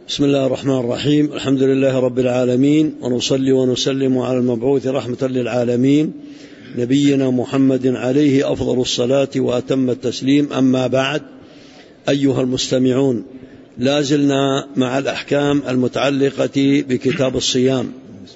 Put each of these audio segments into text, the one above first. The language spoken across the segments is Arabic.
بسم الله الرحمن الرحيم. الحمد لله رب العالمين، ونصلي ونسلم على المبعوث رحمة للعالمين نبينا محمد عليه أفضل الصلاة وأتم التسليم. أما بعد، أيها المستمعون، لازلنا مع الأحكام المتعلقة بكتاب الصيام،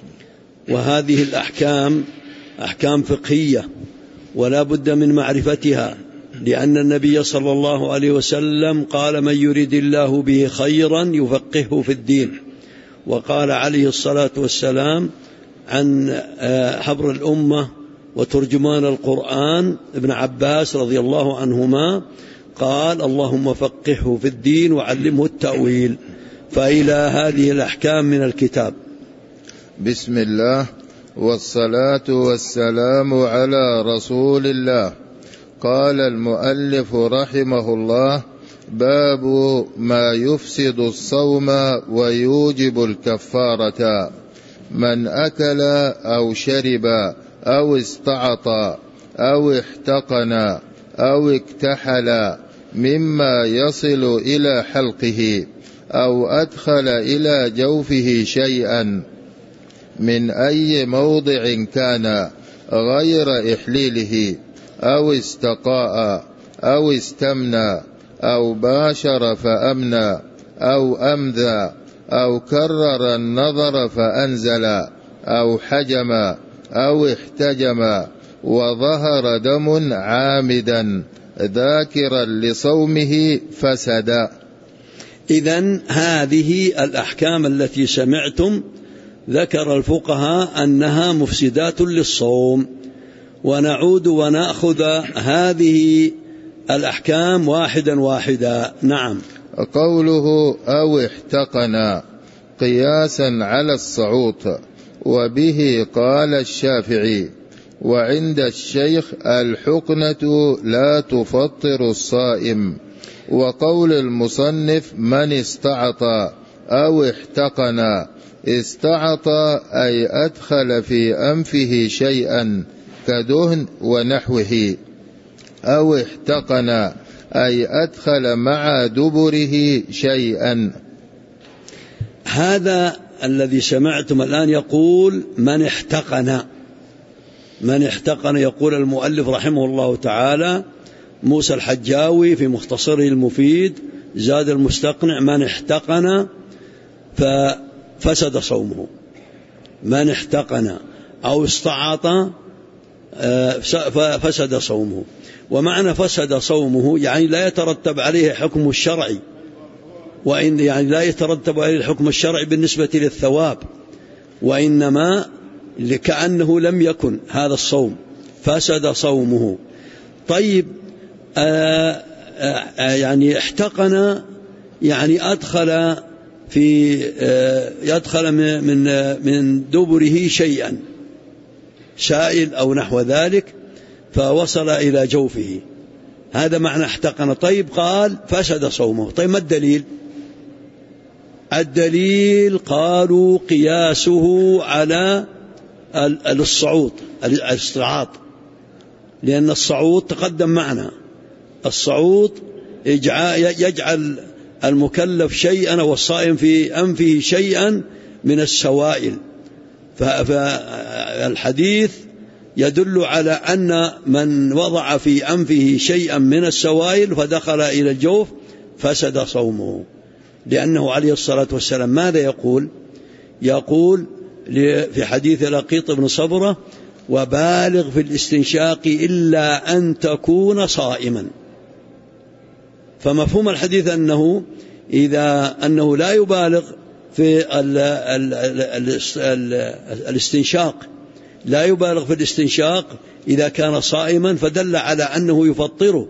وهذه الأحكام أحكام فقهية ولا بد من معرفتها، لأن النبي صلى الله عليه وسلم قال: من يريد الله به خيرا يفقهه في الدين. وقال عليه الصلاة والسلام عن حبر الأمة وترجمان القرآن ابن عباس رضي الله عنهما قال: اللهم فقهه في الدين وعلمه التأويل. فإلى هذه الأحكام من الكتاب. بسم الله والصلاة والسلام على رسول الله. قال المؤلف رحمه الله: باب ما يفسد الصوم ويوجب الكفارة: من أكل أو شرب أو استعط أو احتقن أو اكتحل مما يصل إلى حلقه أو أدخل إلى جوفه شيئا من أي موضع كان غير إحليله، أو استقاء أو استمنى أو باشر فأمنى أو أمذى أو كرر النظر فأنزل أو حجم أو احتجم وظهر دم عامدا ذاكرا لصومه فسد. إذن هذه الأحكام التي سمعتم ذكر الفقهاء أنها مفسدات للصوم، ونعود ونأخذ هذه الأحكام واحدا واحدا. نعم. قوله أو احتقن قياسا على الصعوط، وبه قال الشافعي. وعند الشيخ الحقنة لا تفطر الصائم. وقول المصنف: من استعط أو احتقن. استعط أي أدخل في أنفه شيئا كدهن ونحوه، أو احتقن أي أدخل مع دبره شيئا. هذا الذي سمعتم الآن يقول من احتقن. من احتقن يقول المؤلف رحمه الله تعالى موسى الحجاوي في مختصره المفيد زاد المستقنع: من احتقن ففسد صومه. من احتقن أو استعاط ففسد صومه. ومعنى فسد صومه يعني لا يترتب عليه حكم الشرعي، وإن يعني لا يترتب عليه الحكم الشرعي بالنسبة للثواب، وإنما كأنه لم يكن هذا الصوم، فسد صومه. طيب، يعني احتقن يعني أدخل في يدخل من دبره شيئا سائل أو نحو ذلك فوصل إلى جوفه، هذا معنى احتقن. طيب، قال فسد صومه. طيب، ما الدليل؟ الدليل قالوا قياسه على الصعود، الاستعاط، لأن الصعود تقدم معنا. الصعود يجعل المكلف شيئا والصائم في أنفه شيئا من السوائل، فالحديث يدل على أن من وضع في أنفه شيئا من السوائل فدخل إلى الجوف فسد صومه، لأنه عليه الصلاة والسلام ماذا يقول؟ يقول في حديث لقيط بن صبرة: وبالغ في الاستنشاق إلا أن تكون صائما. فمفهوم الحديث أنه لا يبالغ في الاستنشاق، لا يبالغ في الاستنشاق إذا كان صائما، فدل على أنه يفطره.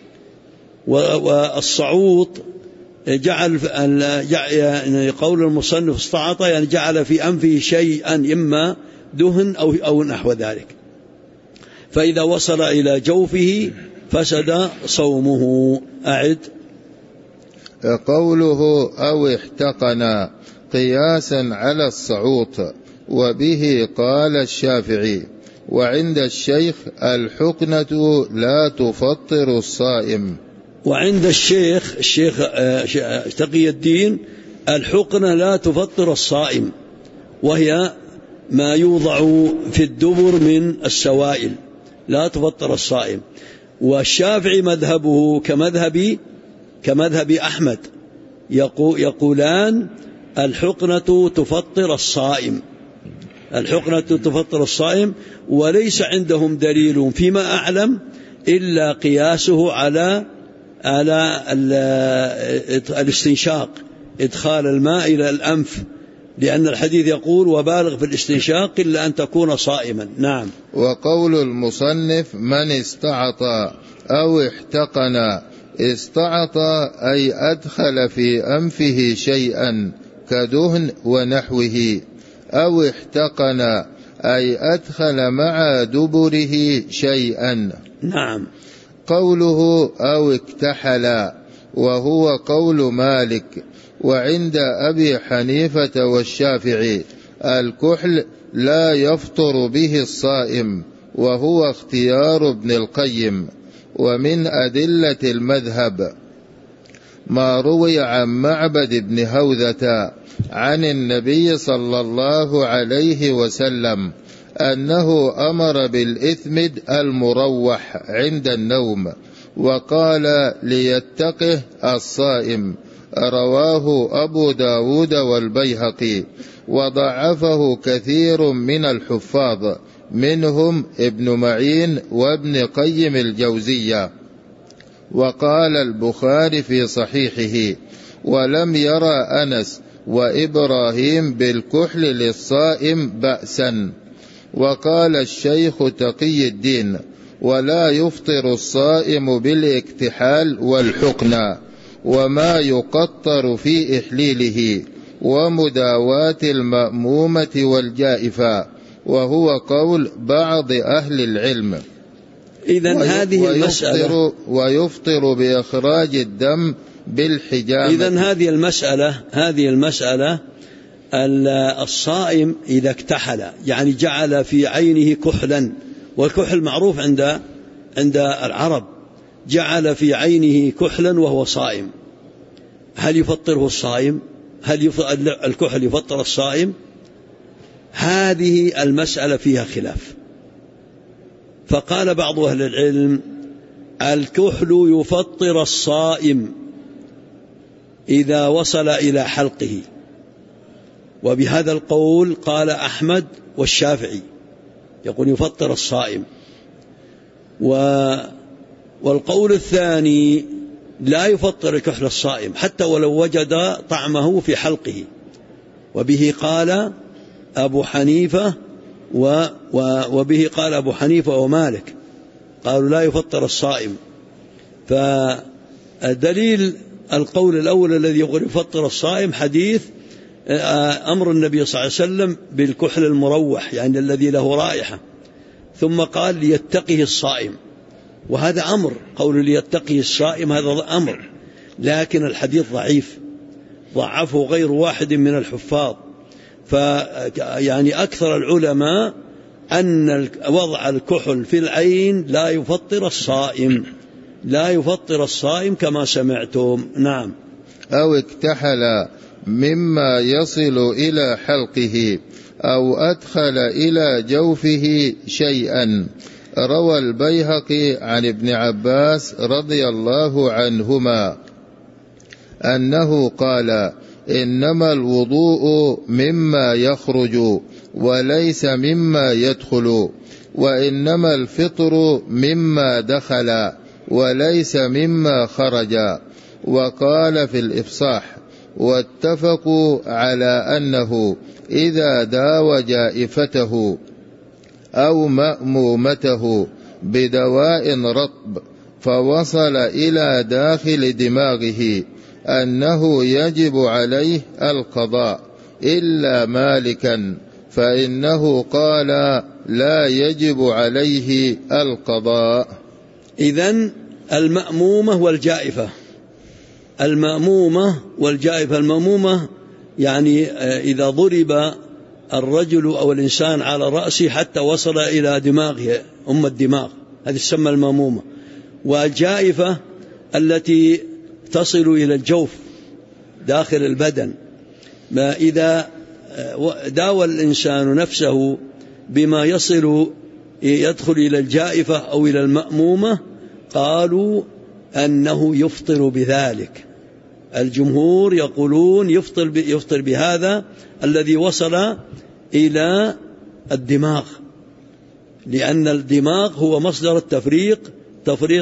والصعود جعل قول المصنف استعط يعني جعل في أنفه شيئا إما دهن أو نحو ذلك، فإذا وصل إلى جوفه فسد صومه. أعد. قوله أو احتقن قياسا على الصعوط، وبه قال الشافعي. وعند الشيخ الحقنة لا تفطر الصائم. وعند الشيخ تقي الدين الحقنة لا تفطر الصائم، وهي ما يوضع في الدبر من السوائل، لا تفطر الصائم. والشافعي مذهبه كمذهب أحمد، يقولان الحقنة تفطر الصائم، الحقنة تفطر الصائم، وليس عندهم دليل فيما أعلم إلا قياسه على الاستنشاق، إدخال الماء إلى الأنف، لأن الحديث يقول وبالغ في الاستنشاق إلا أن تكون صائما. نعم. وقول المصنف من استعط أو احتقن، استعط أي أدخل في أنفه شيئا كدهن ونحوه، أو احتقن أي أدخل مع دبره شيئا. نعم. قوله أو اكتحل وهو قول مالك، وعند أبي حنيفة والشافعي الكحل لا يفطر به الصائم، وهو اختيار ابن القيم. ومن أدلة المذهب ما روي عن معبد بن هوذة عن النبي صلى الله عليه وسلم أنه أمر بالإثمد المروح عند النوم، وقال ليتقه الصائم. رواه أبو داود والبيهقي، وضعفه كثير من الحفاظ، منهم ابن معين وابن قيم الجوزية. وقال البخاري في صحيحه ولم يرى أنس وإبراهيم بالكحل للصائم بأسا. وقال الشيخ تقي الدين ولا يفطر الصائم بالاكتحال والحقنة وما يقطر في إحليله ومداواة المأمومة والجائفة، وهو قول بعض أهل العلم. إذن هذه المسألة ويفطر بإخراج الدم بالحجامة. إذن هذه المسألة الصائم إذا اكتحل يعني جعل في عينه كحلا، والكحل معروف عند العرب، جعل في عينه كحلا وهو صائم، هل يفطره الصائم؟ هل الكحل يفطر الصائم؟ هذه المسألة فيها خلاف. فقال بعض أهل العلم الكحل يفطر الصائم إذا وصل إلى حلقه، وبهذا القول قال أحمد والشافعي، يقول يفطر الصائم. والقول الثاني لا يفطر الكحل الصائم حتى ولو وجد طعمه في حلقه، وبه قال أبو حنيفة وبه قال أبو حنيفة ومالك، قالوا لا يفطر الصائم. فدليل القول الأول الذي يقول يفطر الصائم حديث أمر النبي صلى الله عليه وسلم بالكحل المروح، يعني الذي له رائحة، ثم قال ليتقه الصائم، وهذا أمر، قول ليتقه الصائم هذا أمر، لكن الحديث ضعيف، ضعفه غير واحد من الحفاظ. يعني أكثر العلماء أن وضع الكحل في العين لا يفطر الصائم، لا يفطر الصائم كما سمعتم. نعم. أو اكتحل مما يصل إلى حلقه أو أدخل إلى جوفه شيئا. روى البيهقي عن ابن عباس رضي الله عنهما أنه قال إنما الوضوء مما يخرج وليس مما يدخل، وإنما الفطر مما دخل وليس مما خرج. وقال في الإفصاح واتفقوا على أنه إذا داوى جائفته أو مأمومته بدواء رطب فوصل إلى داخل دماغه أنه يجب عليه القضاء، إلا مالكا فإنه قال لا يجب عليه القضاء. إذن المأمومة والجائفة، المأمومة والجائفة، المأمومة يعني إذا ضرب الرجل أو الإنسان على رأسه حتى وصل إلى دماغه الدماغ، هذه تسمى المأمومة. والجائفة التي تصل إلى الجوف داخل البدن، ما إذا داوى الإنسان نفسه بما يدخل إلى الجائفة أو إلى المأمومة قالوا أنه يفطر بذلك. الجمهور يقولون يفطر بهذا الذي وصل إلى الدماغ، لأن الدماغ هو مصدر التفريق، تفريق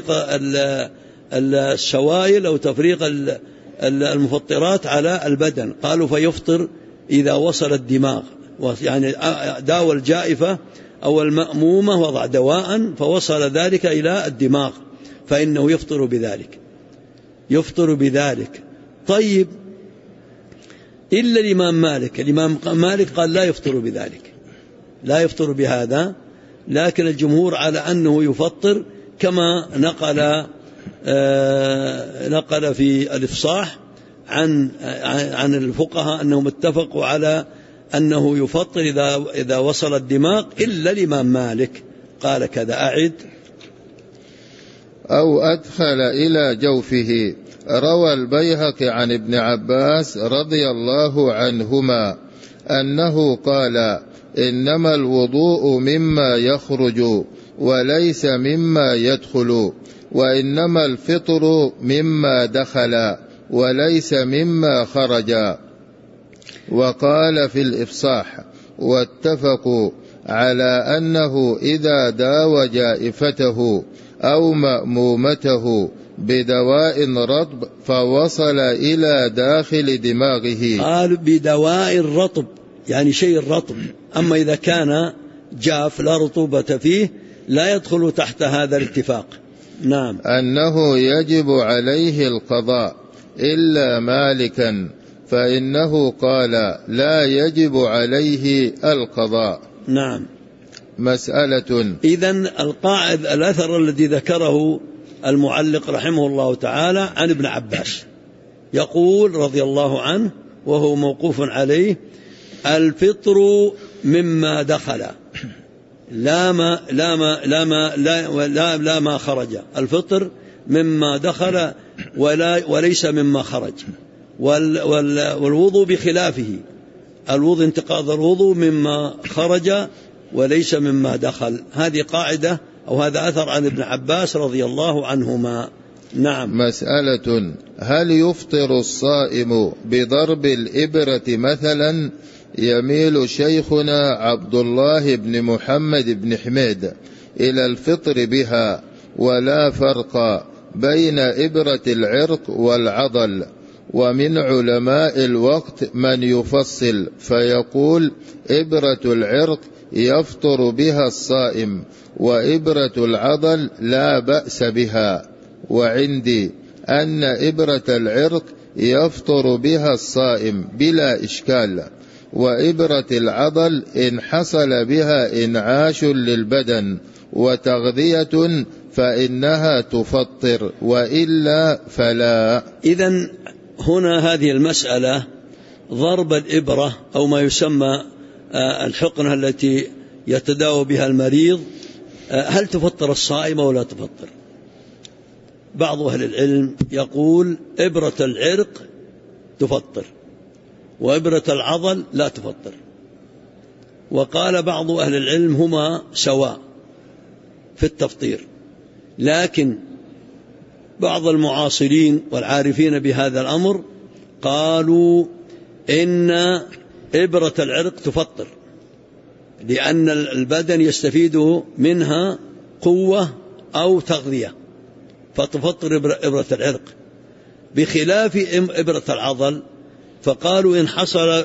السوائل أو تفريق المفطرات على البدن. قالوا فيفطر إذا وصل الدماغ، يعني داوى الجائفة أو المأمومة وضع دواء فوصل ذلك إلى الدماغ فإنه يفطر بذلك. طيب إلا الإمام مالك قال لا يفطر بذلك، لا يفطر بهذا، لكن الجمهور على أنه يفطر كما نقل في الإفصاح عن الفقهاء أنهم اتفقوا على أنه يفطر إذا وصل الدماغ، إلا الإمام مالك قال كذا. أعد. أو أدخل إلى جوفه. روى البيهقي عن ابن عباس رضي الله عنهما أنه قال: إنما الوضوء مما يخرج وليس مما يدخل، وإنما الفطر مما دخل وليس مما خرج. وقال في الإفصاح: واتفقوا على أنه إذا داوى جائفته أو مأمومته بدواء رطب فوصل إلى داخل دماغه. قال بدواء رطب يعني شيء رطب، أما إذا كان جاف لا رطوبة فيه لا يدخل تحت هذا الاتفاق. نعم. أنه يجب عليه القضاء إلا مالكا فإنه قال لا يجب عليه القضاء. نعم. مسألة. إذن الأثر الذي ذكره المعلق رحمه الله تعالى عن ابن عباس يقول رضي الله عنه وهو موقوف عليه: الفطر مما دخل لا ما خرج. الفطر مما دخل وليس مما خرج. والوضوء بخلافه، الوضوء انتقاض الوضوء مما خرج وليس مما دخل. هذه قاعدة أو هذا أثر عن ابن عباس رضي الله عنهما. نعم. مسألة: هل يفطر الصائم بضرب الإبرة مثلا؟ يميل شيخنا عبد الله بن محمد بن حميد إلى الفطر بها، ولا فرق بين إبرة العرق والعضل. ومن علماء الوقت من يفصل فيقول: إبرة العرق يفطر بها الصائم، وإبرة العضل لا بأس بها. وعندي أن إبرة العرق يفطر بها الصائم بلا إشكال، وإبرة العضل إن حصل بها إنعاش للبدن وتغذية فإنها تفطر، وإلا فلا. إذن هنا هذه المسألة ضرب الإبرة أو ما يسمى الحقنة التي يتداوى بها المريض، هل تفطر الصائم أو لا تفطر؟ بعض أهل العلم يقول إبرة العرق تفطر وإبرة العضل لا تفطر، وقال بعض أهل العلم هما سواء في التفطير. لكن بعض المعاصرين والعارفين بهذا الأمر قالوا إن إبرة العرق تفطر، لأن البدن يستفيد منها قوة أو تغذية فتفطر إبرة العرق، بخلاف إبرة العضل. فقالوا إن حصل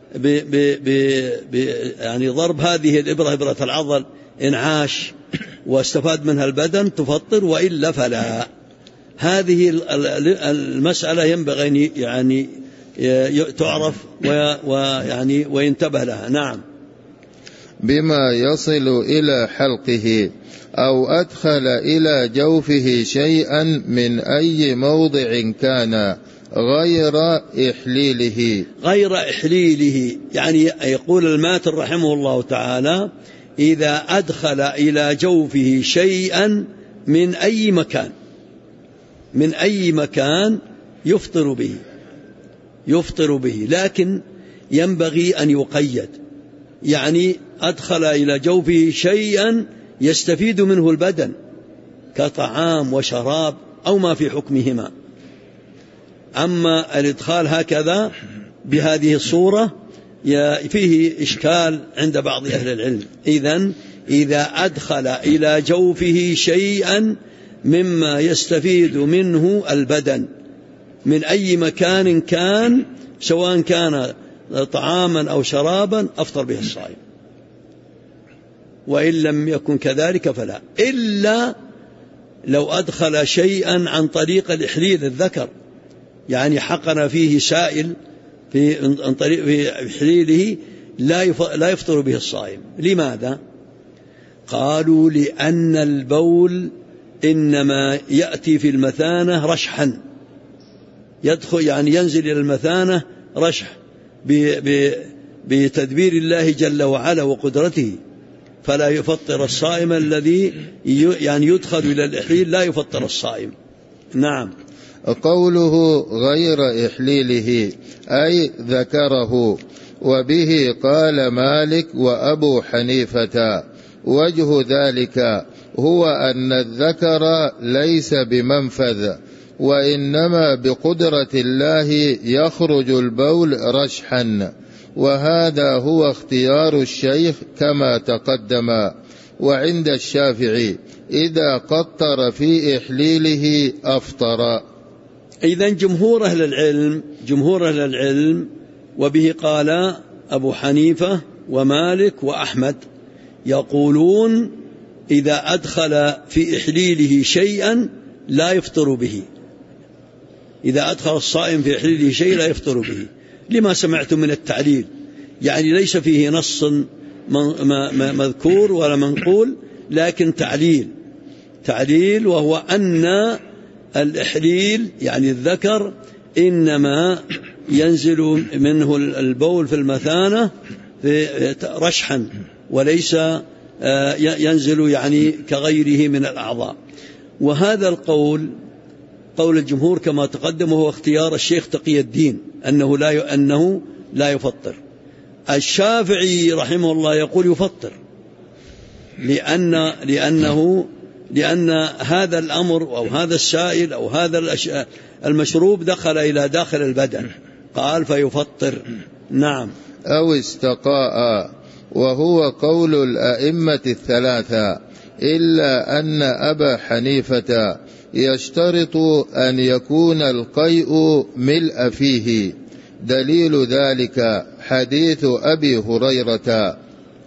يعني ضرب هذه الإبرة إبرة العضل إنعاش واستفاد منها البدن تفطر، وإلا فلا. هذه المسألة ينبغي يعني تعرف ويعني وينتبه لها. نعم. بما يصل إلى حلقه أو أدخل إلى جوفه شيئا من أي موضع كان غير إحليله. يعني يقول الماتر رحمه الله تعالى: إذا أدخل إلى جوفه شيئا من أي مكان يفطر به، لكن ينبغي أن يقيد، يعني أدخل إلى جوفه شيئا يستفيد منه البدن كطعام وشراب أو ما في حكمهما. أما الإدخال هكذا بهذه الصورة فيه إشكال عند بعض أهل العلم. إذن إذا أدخل إلى جوفه شيئا مما يستفيد منه البدن من أي مكان كان، سواء كان طعاما أو شرابا، أفطر به الصائم، وإن لم يكن كذلك فلا، إلا لو أدخل شيئا عن طريق الإحليل الذكر، يعني حقن فيه سائل عن طريق إحليله لا يفطر به الصائم. لماذا؟ قالوا لأن البول إنما يأتي في المثانة رشحا، يدخل يعني ينزل إلى المثانة رشح بتدبير الله جل وعلا وقدرته، فلا يفطر الصائم الذي يعني يدخل إلى الإحليل، لا يفطر الصائم. نعم. قوله غير إحليله أي ذكره، وبه قال مالك وأبو حنيفة. وجه ذلك هو أن الذكر ليس بمنفذ، وإنما بقدرة الله يخرج البول رشحا، وهذا هو اختيار الشيخ كما تقدم. وعند الشافعي إذا قطر في إحليله أفطر. إذن جمهور أهل العلم وبه قال أبو حنيفة ومالك وأحمد يقولون إذا أدخل في إحليله شيئا لا يفطر به، إذا أدخل الصائم في إحليله شيء لا يفطر به، لما سمعتم من التعليل، يعني ليس فيه نص مذكور ولا منقول، لكن تعليل، وهو أن الإحليل يعني الذكر إنما ينزل منه البول في المثانة رشحا، وليس ينزل يعني كغيره من الأعضاء. وهذا القول قول الجمهور كما تقدم، وهو اختيار الشيخ تقي الدين أنه لا يفطر. الشافعي رحمه الله يقول يفطر، لأن هذا الأمر أو هذا السائل أو هذا المشروب دخل إلى داخل البدن، قال فيفطر. نعم. أو استقاء، وهو قول الأئمة الثلاثة، إلا أن أبا حنيفة يشترط أن يكون القيء ملء فيه. دليل ذلك حديث أبي هريرة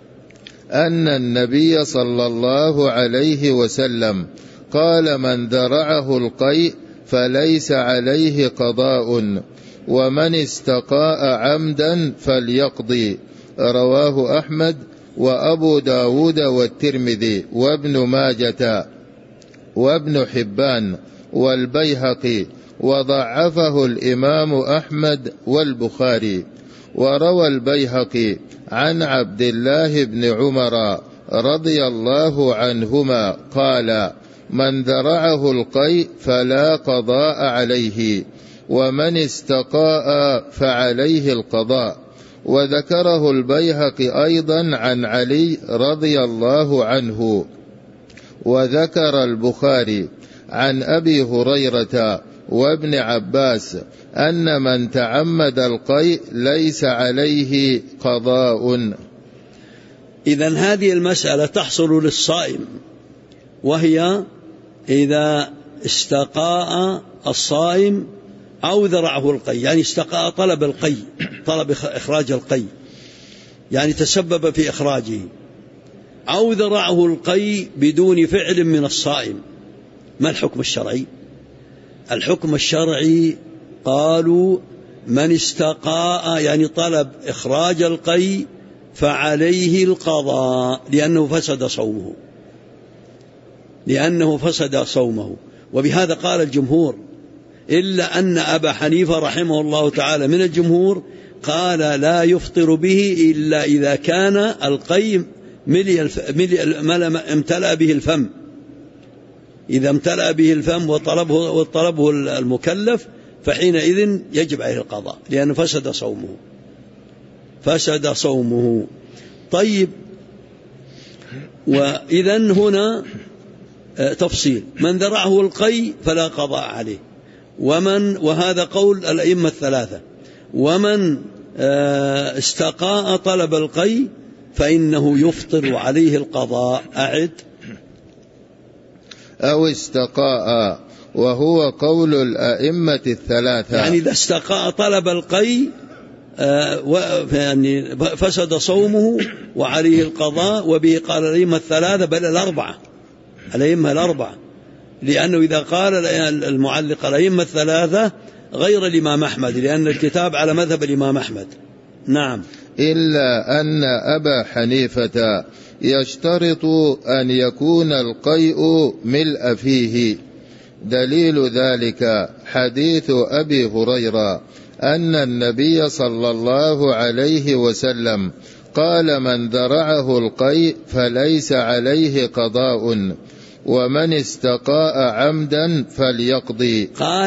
أن النبي صلى الله عليه وسلم قال من ذرعه القيء فليس عليه قضاء، ومن استقاء عمدا فليقضي. رواه أحمد وأبو داود والترمذي وابن ماجة وابن حبان والبيهقي، وضعفه الإمام أحمد والبخاري. وروى البيهقي عن عبد الله بن عمر رضي الله عنهما قال من ذرعه القيء فلا قضاء عليه، ومن استقاء فعليه القضاء. وذكره البيهقي أيضا عن علي رضي الله عنه. وذكر البخاري عن أبي هريرة وابن عباس أن من تعمد القيء ليس عليه قضاء. إذن هذه المسألة تحصل للصائم، وهي إذا استقاء الصائم أو ذرعه القيء، يعني استقاء طلب القيء، طلب إخراج القيء، يعني تسبب في إخراجه، أو ذرعه القيء بدون فعل من الصائم. ما الحكم الشرعي؟ الحكم الشرعي قالوا من استقاء يعني طلب إخراج القيء فعليه القضاء، لأنه فسد صومه. وبهذا قال الجمهور، إلا أن أبا حنيفة رحمه الله تعالى من الجمهور قال لا يفطر به إلا إذا كان القيء امتلأ به الفم. إذا امتلأ به الفم وطلبه المكلف فحينئذ يجب عليه القضاء، لأنه فسد صومه. فسد صومه. طيب، وإذن هنا تفصيل: من ذرعه القي فلا قضاء عليه، وهذا قول الأئمة الثلاثة. ومن استقاء طلب القي فإنه يفطر عليه القضاء. أعد: أو استقاء، وهو قول الأئمة الثلاثة. يعني إذا استقاء طلب القي يعني فسد صومه وعليه القضاء، وبه قال الأئمة الثلاثة، بل الأئمة الأربعة، لأنه إذا قال المعلق الأئمة الثلاثة غير الإمام أحمد، لأن الكتاب على مذهب الإمام أحمد. نعم. إلا أن أبا حنيفة يشترط أن يكون القيء ملء فيه. دليل ذلك حديث أبي هريرة أن النبي صلى الله عليه وسلم قال: من ذرعه القيء فليس عليه قضاء، ومن استقاء عمدا فليقضي.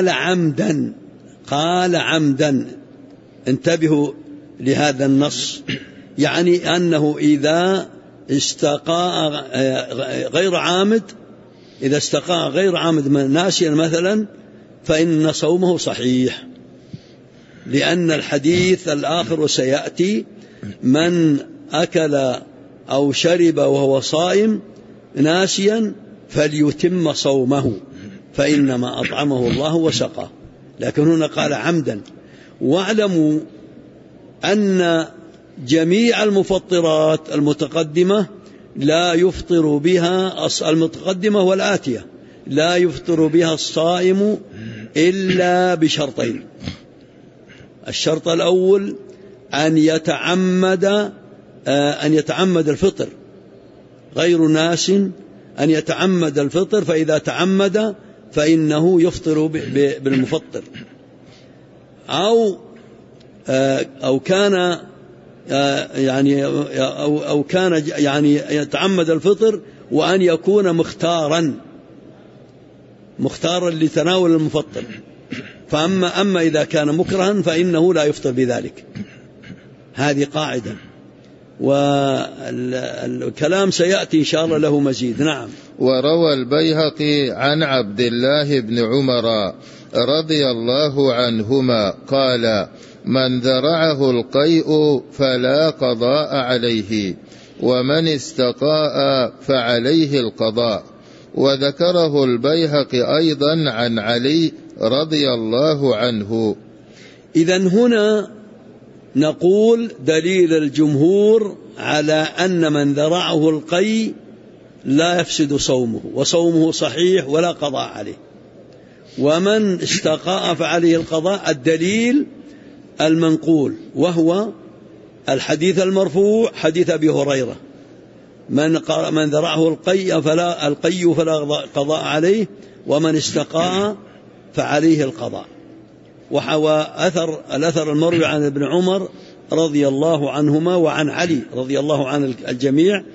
قال عمدا. انتبهوا لهذا النص، يعني أنه إذا استقاء غير عامد، إذا استقاء غير عامد ناسيا مثلا، فإن صومه صحيح، لأن الحديث الآخر سيأتي: من أكل أو شرب وهو صائم ناسيا فليتم صومه فإنما أطعمه الله وسقاه. لكن هنا قال عمدا. واعلموا أن جميع المفطرات المتقدمة لا يفطر بها، المتقدمة والآتية لا يفطر بها الصائم إلا بشرطين: الشرط الأول أن يتعمد الفطر، غير ناس أن يتعمد الفطر، فإذا تعمد فإنه يفطر بالمفطر، أو كان يتعمد الفطر وأن يكون مختارا لتناول المفطر. أما إذا كان مكرها فإنه لا يفطر بذلك. هذه قاعدة، والكلام سيأتي إن شاء الله له مزيد. نعم. وروى البيهقي عن عبد الله بن عمر رضي الله عنهما قال: من ذرعه القيء فلا قضاء عليه، ومن استقاء فعليه القضاء. وذكره البيهقي أيضا عن علي رضي الله عنه. إذن هنا نقول دليل الجمهور على أن من ذرعه القيء لا يفسد صومه، وصومه صحيح ولا قضاء عليه. ومن استقاء فعليه القضاء. الدليل المنقول وهو الحديث المرفوع، حديث أبي هريرة: من ذرعه القيء فلا قضاء عليه، ومن استقاء فعليه القضاء. وحوى الأثر المروي عن ابن عمر رضي الله عنهما وعن علي رضي الله عن الجميع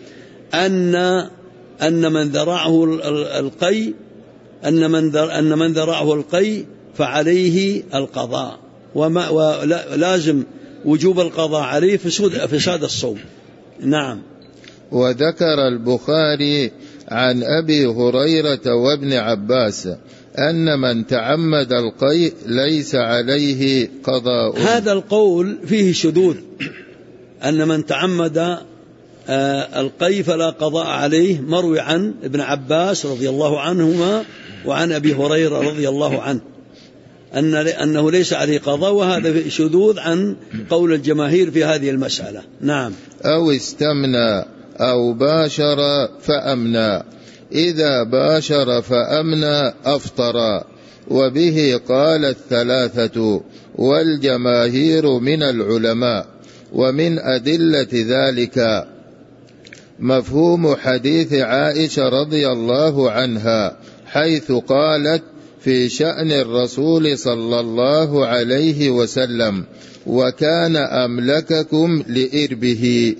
أن من ذرعه القيء أن من ذرعه القيء فعليه القضاء، ولازم وجوب القضاء عليه فساد الصوم. نعم. وذكر البخاري عن أبي هريرة وابن عباس أن من تعمد القيء ليس عليه قضاء. هذا القول فيه شذوذ، أن من تعمد القيء فلا قضاء عليه، مروي عن ابن عباس رضي الله عنهما وعن أبي هريرة رضي الله عنه أنه ليس عليه قضاء، وهذا شذوذ عن قول الجماهير في هذه المسألة. نعم. أو استمنى أو باشر فأمنى، إذا باشر فأمنى أفطر. وبه قال الثلاثة والجماهير من العلماء. ومن أدلة ذلك مفهوم حديث عائشة رضي الله عنها حيث قالت في شأن الرسول صلى الله عليه وسلم: وكان أملككم لإربه.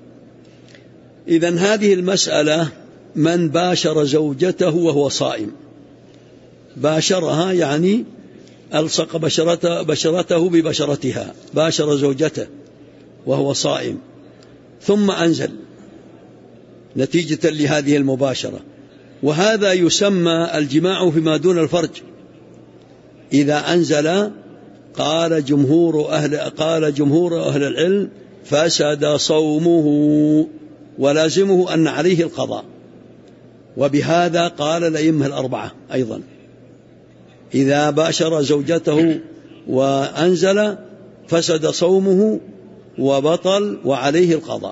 إذن هذه المسألة: من باشر زوجته وهو صائم، باشرها يعني ألصق بشرته ببشرتها، باشر زوجته وهو صائم ثم أنزل نتيجة لهذه المباشرة، وهذا يسمى الجماع فيما دون الفرج. إذا أنزل قال جمهور أهل العلم فسد صومه ولازمه أن عليه القضاء. وبهذا قال الأئمة الأربعة أيضا، إذا باشر زوجته وأنزل فسد صومه وبطل وعليه القضاء.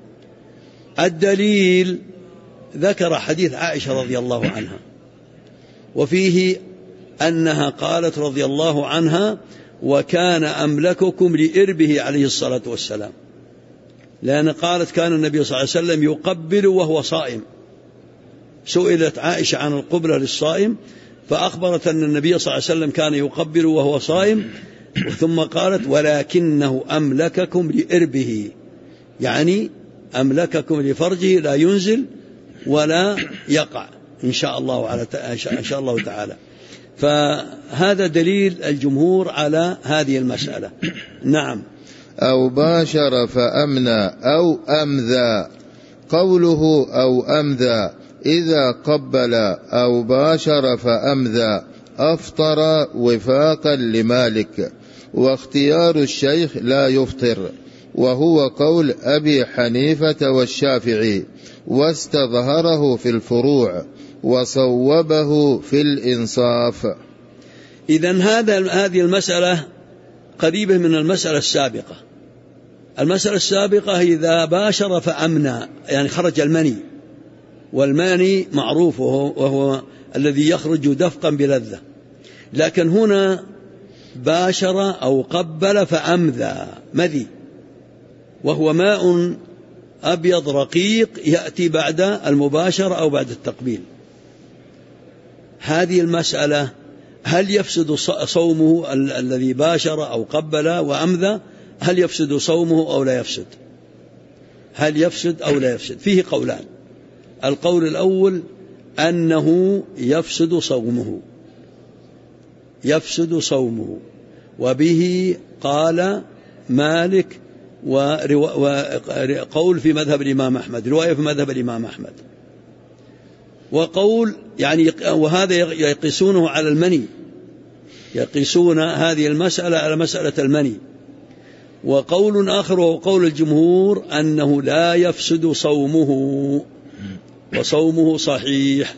الدليل ذكر حديث عائشة رضي الله عنها، وفيه أنها قالت رضي الله عنها: وكان أملككم لإربه عليه الصلاة والسلام، لأن قالت كان النبي صلى الله عليه وسلم يقبل وهو صائم. سئلت عائشة عن القبلة للصائم فأخبرت أن النبي صلى الله عليه وسلم كان يقبل وهو صائم، ثم قالت: ولكنه أملككم لإربه، يعني أملككم لفرجه لا ينزل ولا يقع إن شاء الله تعالى. فهذا دليل الجمهور على هذه المسألة. نعم. أو باشر فأمنى أو أمذى. قوله أو أمذى إذا قبل أو باشر فأمذى أفطر وفاقا لمالك، واختيار الشيخ لا يفطر، وهو قول أبي حنيفة والشافعي، واستظهره في الفروع وصوبه في الإنصاف. إذن هذه المسألة قريبة من المسألة السابقة. المسألة السابقة إذا باشر فأمنى، يعني خرج المني، والماني معروف وهو الذي يخرج دفقا بلذة. لكن هنا باشر أو قبل فأمذى، مذي، وهو ماء أبيض رقيق يأتي بعد المباشرة أو بعد التقبيل. هذه المسألة هل يفسد صومه الذي باشر أو قبل وأمذى؟ هل يفسد صومه أو لا يفسد؟ هل يفسد أو لا يفسد؟ فيه قولان. القول الأول أنه يفسد صومه، وبه قال مالك، وقول في مذهب الإمام أحمد، رواية في مذهب الإمام أحمد، وقول يعني وهذا يقيسونه على المني، يقيسون هذه المسألة على مسألة المني. وقول آخر وهو قول الجمهور أنه لا يفسد صومه وصومه صحيح،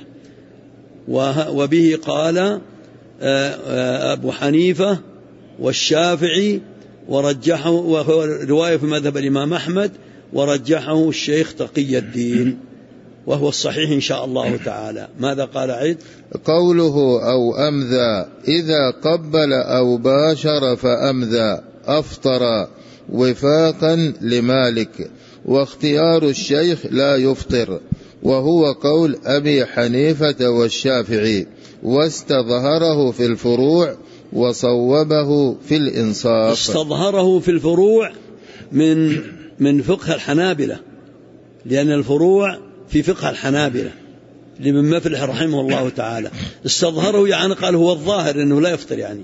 وبه قال أبو حنيفة والشافعي، ورجحه، وهو رواية في مذهب الإمام أحمد، ورجحه الشيخ تقي الدين، وهو الصحيح إن شاء الله تعالى. ماذا قال عيد؟ قوله أو أمذى إذا قبل أو باشر فأمذى أفطر وفاقا لمالك، واختيار الشيخ لا يفطر، وهو قول أبي حنيفة والشافعي، واستظهره في الفروع وصوبه في الإنصاف. استظهره في الفروع من فقه الحنابلة، لأن الفروع في فقه الحنابلة لابن مفلح رحمه الله تعالى. استظهره يعني قال هو الظاهر أنه لا يفطر يعني.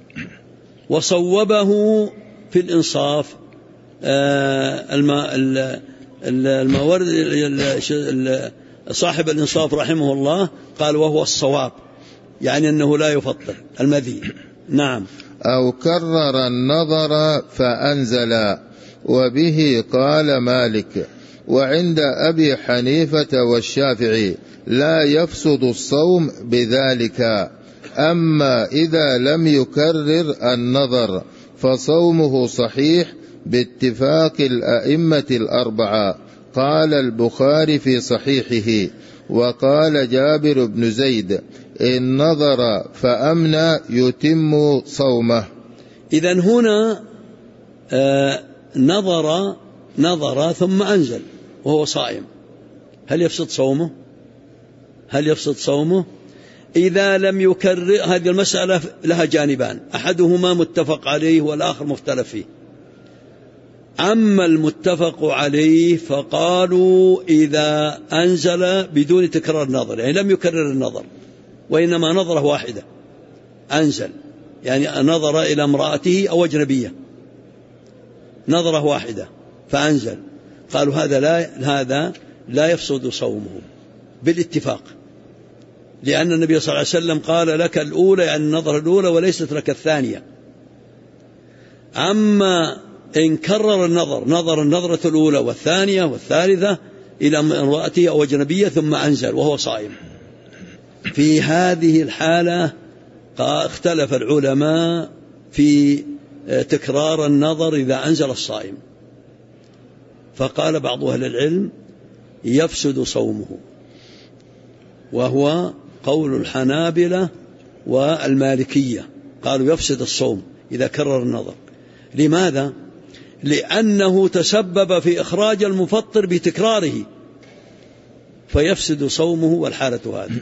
وصوبه في الإنصاف، المورد صاحب الإنصاف رحمه الله قال وهو الصواب، يعني أنه لا يفطر المذي. نعم. أو كرر النظر فأنزل، وبه قال مالك، وعند أبي حنيفة والشافعي لا يفسد الصوم بذلك. أما إذا لم يكرر النظر فصومه صحيح باتفاق الأئمة الأربعة. قال البخاري في صحيحه، وقال جابر بن زيد إن نظر فأمنى يتم صومه. إذن هنا نظر ثم أنزل وهو صائم، هل يفسد صومه؟ إذا لم يكرر. هذه المسألة لها جانبان، أحدهما متفق عليه والآخر مختلف فيه. أما المتفق عليه فقالوا إذا أنزل بدون تكرار النظر، يعني لم يكرر النظر وإنما نظرة واحدة، أنزل يعني نظر إلى امرأته أو أجنبية، نظرة واحدة فأنزل. قالوا هذا لا يفسد صومه بالاتفاق، لأن النبي صلى الله عليه وسلم قال لك الأولى، يعني النظرة الأولى، وليست لك الثانية. أما إن كرر النظرة الأولى والثانية والثالثة إلى امرأته أو أجنبية ثم أنزل وهو صائم، في هذه الحالة اختلف العلماء في تكرار النظر إذا أنزل الصائم، فقال بعض أهل العلم يفسد صومه، وهو قول الحنابلة والمالكية، قالوا يفسد الصوم إذا كرر النظر. لماذا؟ لأنه تسبب في إخراج المفطر بتكراره، فيفسد صومه والحالة هذه.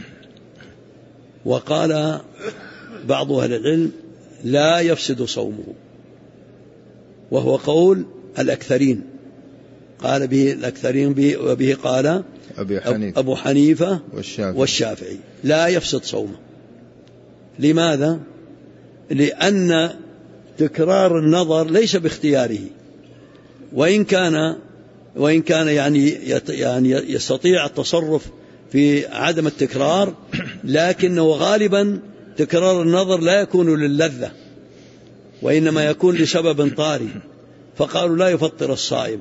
وقال بعض أهل العلم لا يفسد صومه، وهو قول الأكثرين، قال به الأكثرين، وبه قال أبو حنيفة والشافعي لا يفسد صومه. لماذا؟ لأن تكرار النظر ليس باختياره، وإن كان يعني يستطيع التصرف في عدم التكرار، لكنه غالبا تكرار النظر لا يكون للذة، وإنما يكون لسبب طارئ، فقالوا لا يفطر الصائم.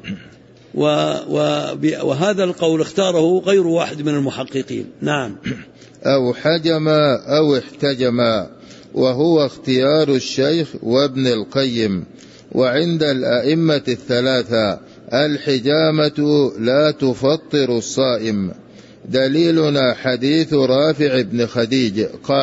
وهذا القول اختاره غير واحد من المحققين. نعم. أو حجم أو احتجم، وهو اختيار الشيخ وابن القيم. وعند الأئمة الثلاثة الحجامة لا تفطر الصائم. دليلنا حديث رافع بن خديج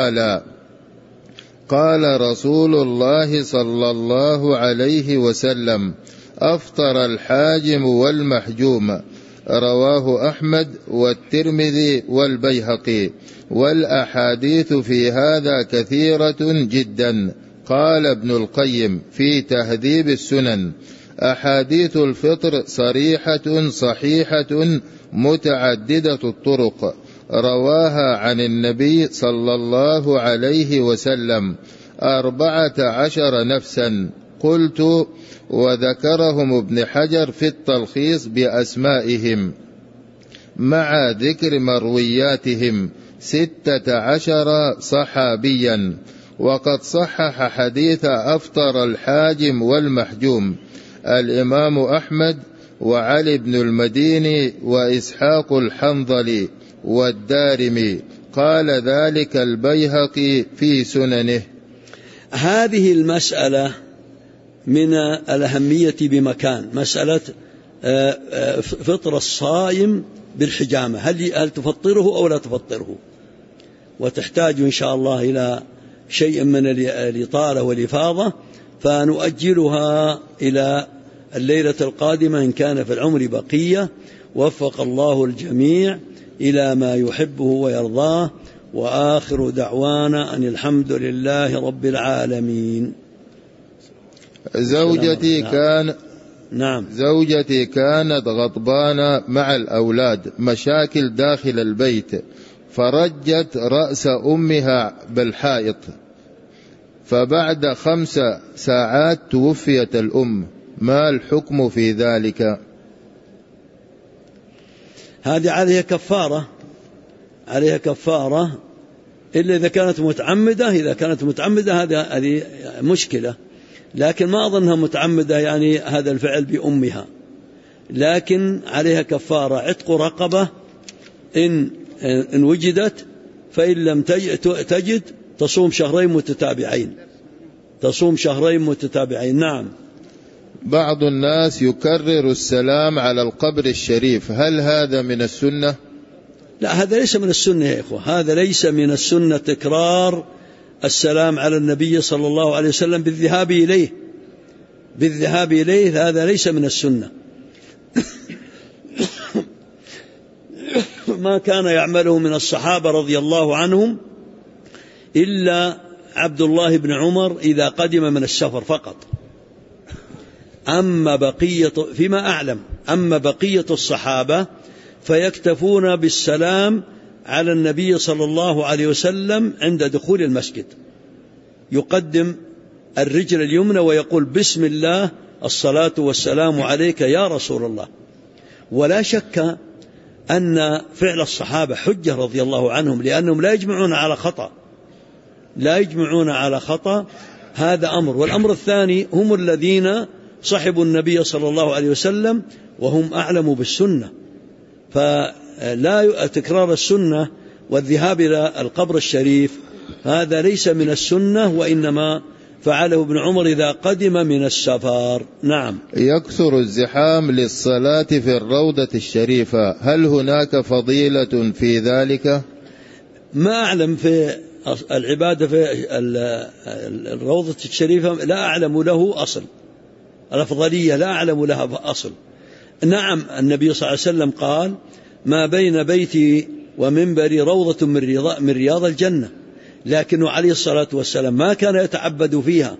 قال رسول الله صلى الله عليه وسلم أفطر الحاجم والمحجوم، رواه أحمد والترمذي والبيهقي، والأحاديث في هذا كثيرة جدا. قال ابن القيم في تهذيب السنن أحاديث الفطر صريحة صحيحة متعددة الطرق، رواها عن النبي صلى الله عليه وسلم 14 نفسا. قلت وذكرهم ابن حجر في التلخيص بأسمائهم مع ذكر مروياتهم 16 صحابيا. وقد صحح حديث أفطر الحاجم والمحجوم الإمام أحمد وعلي بن المديني وإسحاق الحنظلي والدارمي، قال ذلك البيهقي في سننه. هذه المسألة من الأهمية بمكان، مسألة فطر الصائم بالحجامة، هل تفطره أو لا تفطره، وتحتاج إن شاء الله إلى شيء من الإطالة والإفاضة، فنؤجلها إلى الليلة القادمة إن كان في العمر بقية. وفق الله الجميع إلى ما يحبه ويرضاه، وآخر دعوانا أن الحمد لله رب العالمين. زوجتي كانت غضبانة مع الأولاد، مشاكل داخل البيت، فرجت رأس أمها بالحائط، فبعد 5 ساعات توفيت الأم. ما الحكم في ذلك؟ هذه عليها كفارة إلا إذا كانت متعمدة. إذا كانت متعمدة هذه مشكلة، لكن ما أظنها متعمدة يعني هذا الفعل بأمها، لكن عليها كفارة عتق رقبة إن وجدت، فإن لم تجد تصوم شهرين متتابعين. نعم. بعض الناس يكرر السلام على القبر الشريف، هل هذا من السنة؟ لا، هذا ليس من السنة يا إخوة، هذا ليس من السنة تكرار السلام على النبي صلى الله عليه وسلم بالذهاب إليه، هذا ليس من السنة. ما كان يعمله من الصحابة رضي الله عنهم إلا عبد الله بن عمر إذا قدم من السفر فقط. أما بقية الصحابة فيكتفون بالسلام على النبي صلى الله عليه وسلم عند دخول المسجد، يقدم الرجل اليمنى ويقول بسم الله الصلاة والسلام عليك يا رسول الله. ولا شك أن فعل الصحابة حجة رضي الله عنهم، لأنهم لا يجمعون على خطأ، هذا أمر. والأمر الثاني هم الذين صحبوا النبي صلى الله عليه وسلم وهم أعلم بالسنة، فلا تكرار السنة والذهاب إلى القبر الشريف هذا ليس من السنة، وإنما فعله ابن عمر إذا قدم من السفر. نعم. يكثر الزحام للصلاة في الروضة الشريفة، هل هناك فضيلة في ذلك؟ ما أعلم في العبادة في الروضة الشريفة، لا أعلم له أصل، الأفضلية لا أعلم لها أصل. نعم النبي صلى الله عليه وسلم قال ما بين بيتي ومنبري روضة من رياض الجنة، لكنه عليه الصلاة والسلام ما كان يتعبد فيها،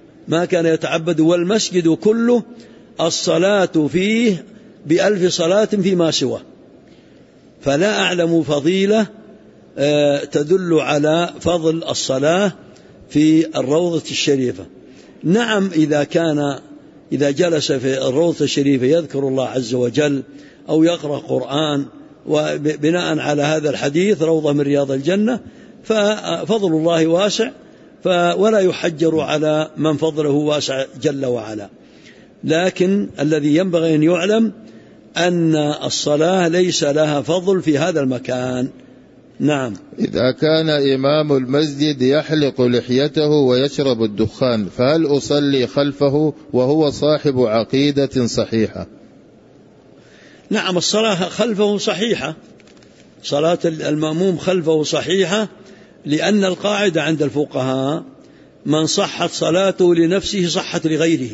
والمسجد كله الصلاة فيه ب1000 صلاة فيما سواه، فلا أعلم فضيلة تدل على فضل الصلاة في الروضة الشريفة. نعم إذا جلس في الروضة الشريفة يذكر الله عز وجل أو يقرأ قرآن، وبناء على هذا الحديث روضة من رياض الجنة، ففضل الله واسع، ولا يحجر على من فضله واسع جل وعلا. لكن الذي ينبغي أن يعلم أن الصلاة ليس لها فضل في هذا المكان. نعم. إذا كان إمام المسجد يحلق لحيته ويشرب الدخان، فهل أصلي خلفه وهو صاحب عقيدة صحيحة؟ نعم، الصلاة خلفه صحيحة، صلاة المأموم خلفه صحيحة، لأن القاعدة عند الفقهاء من صحت صلاته لنفسه صحت لغيره،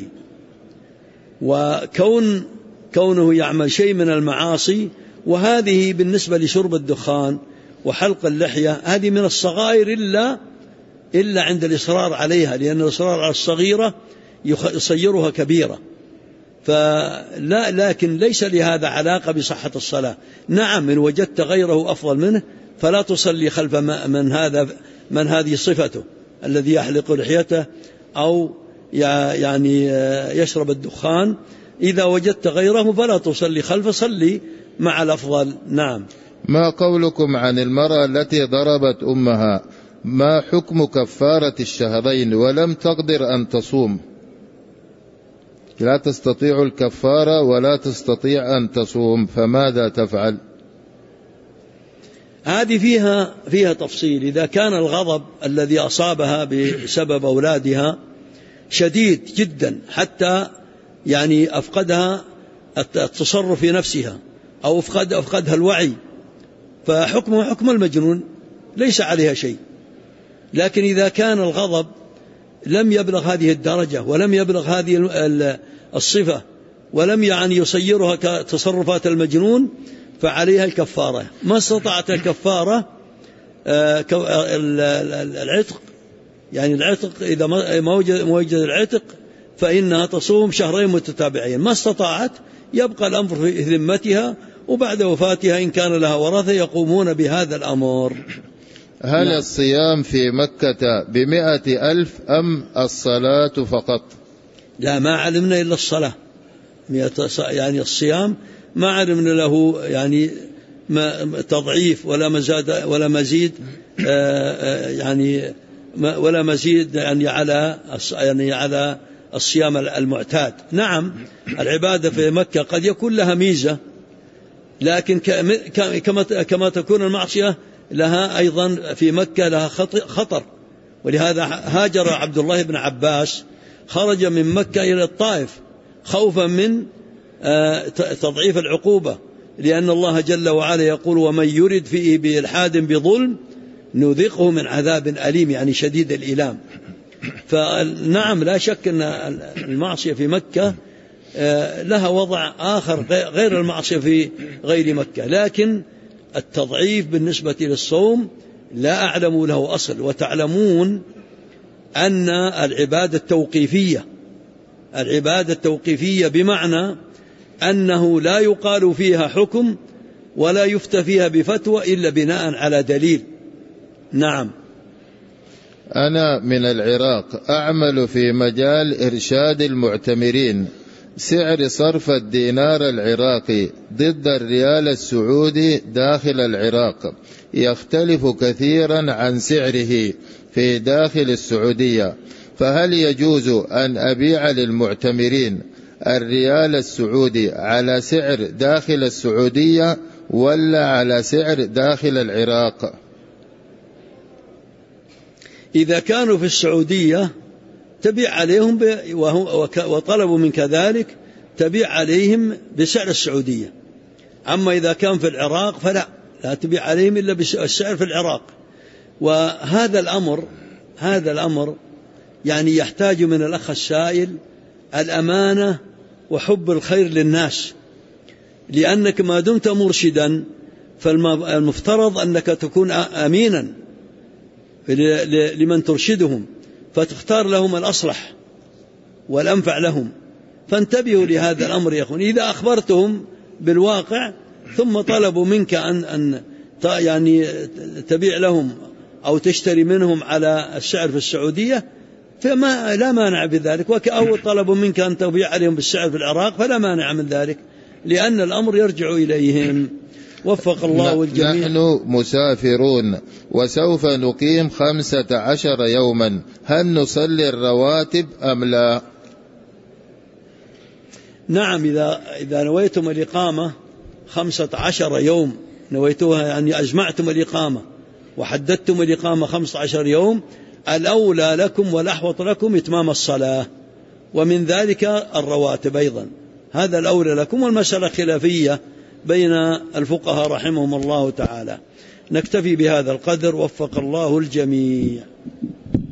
وكونه يعمل شيء من المعاصي، وهذه بالنسبة لشرب الدخان وحلق اللحية هذه من الصغائر إلا عند الإصرار عليها، لأن الإصرار على الصغيرة يصيرها كبيرة، لكن ليس لهذا علاقة بصحة الصلاة. نعم إن وجدت غيره أفضل منه فلا تصلي خلف من هذه صفته، الذي يحلق لحيته أو يعني يشرب الدخان، إذا وجدت غيره فلا تصلي خلفه، صلي مع الأفضل. نعم. ما قولكم عن المرأة التي ضربت أمها؟ ما حكم كفارة الشهرين ولم تقدر أن تصوم؟ لا تستطيع الكفارة ولا تستطيع أن تصوم، فماذا تفعل؟ هذه فيها تفصيل. إذا كان الغضب الذي أصابها بسبب أولادها شديد جدا حتى يعني أفقدها التصرف في نفسها أو أفقدها الوعي، فحكمه حكم المجنون، ليس عليها شيء. لكن إذا كان الغضب لم يبلغ هذه الدرجة ولم يبلغ هذه الصفة ولم يعني يصيرها كتصرفات المجنون، فعليها الكفارة. ما استطاعت الكفارة العتق، يعني العتق إذا ما وجد العتق فإنها تصوم شهرين متتابعين. ما استطاعت يبقى الأمر في ذمتها، وبعد وفاتها إن كان لها ورثة يقومون بهذا الأمر. هل الصيام في مكة ب100,000 أم الصلاة فقط؟ لا، ما علمنا إلا الصلاة. يعني الصيام ما علمنا له يعني تضعيف ولا مزيد يعني ولا مزيد يعني على الصيام المعتاد. نعم العبادة في مكة قد يكون لها ميزة، لكن كما تكون المعصية لها أيضا في مكة لها خطر. ولهذا هاجر عبد الله بن عباس، خرج من مكة إلى الطائف خوفا من تضعيف العقوبة، لأن الله جل وعلا يقول ومن يرد فيه بإلحاد بظلم نذقه من عذاب أليم، يعني شديد الإلام. فنعم لا شك أن المعصية في مكة لها وضع آخر غير المعصية في غير مكة، لكن التضعيف بالنسبة للصوم لا أعلم له أصل. وتعلمون أن العبادة التوقيفية بمعنى أنه لا يقال فيها حكم ولا يفتى فيها بفتوى إلا بناء على دليل. نعم. أنا من العراق أعمل في مجال إرشاد المعتمرين. سعر صرف الدينار العراقي ضد الريال السعودي داخل العراق يختلف كثيرا عن سعره في داخل السعودية، فهل يجوز أن أبيع للمعتمرين الريال السعودي على سعر داخل السعودية ولا على سعر داخل العراق؟ إذا كانوا في السعودية تبيع عليهم وطلبوا منك ذلك تبيع عليهم بسعر السعودية. أما إذا كان في العراق فلا، لا تبيع عليهم إلا بالسعر في العراق. وهذا الأمر يعني يحتاج من الأخ السائل الأمانة وحب الخير للناس، لأنك ما دمت مرشدا فالمفترض أنك تكون أمينا لمن ترشدهم، فتختار لهم الأصلح والأنفع لهم. فانتبهوا لهذا الأمر يا أخوان. إذا أخبرتهم بالواقع ثم طلبوا منك أن يعني تبيع لهم أو تشتري منهم على السعر في السعودية فما لا مانع بذلك، أو طلبوا منك أن تبيع عليهم بالسعر في العراق فلا مانع من ذلك، لأن الأمر يرجع إليهم. وفق الله الجميع. نحن مسافرون وسوف نقيم 15 يوما، هل نصلي الرواتب أم لا؟ نعم، إذا نويتم الإقامة 15 يوم، نويتوها يعني أجمعتم الإقامة وحددتم الإقامة 15 يوم، الأولى لكم والأحوط لكم إتمام الصلاة، ومن ذلك الرواتب أيضا، هذا الأولى لكم. والمسألة خلافية بين الفقهاء رحمهم الله تعالى. نكتفي بهذا القدر، وفق الله الجميع.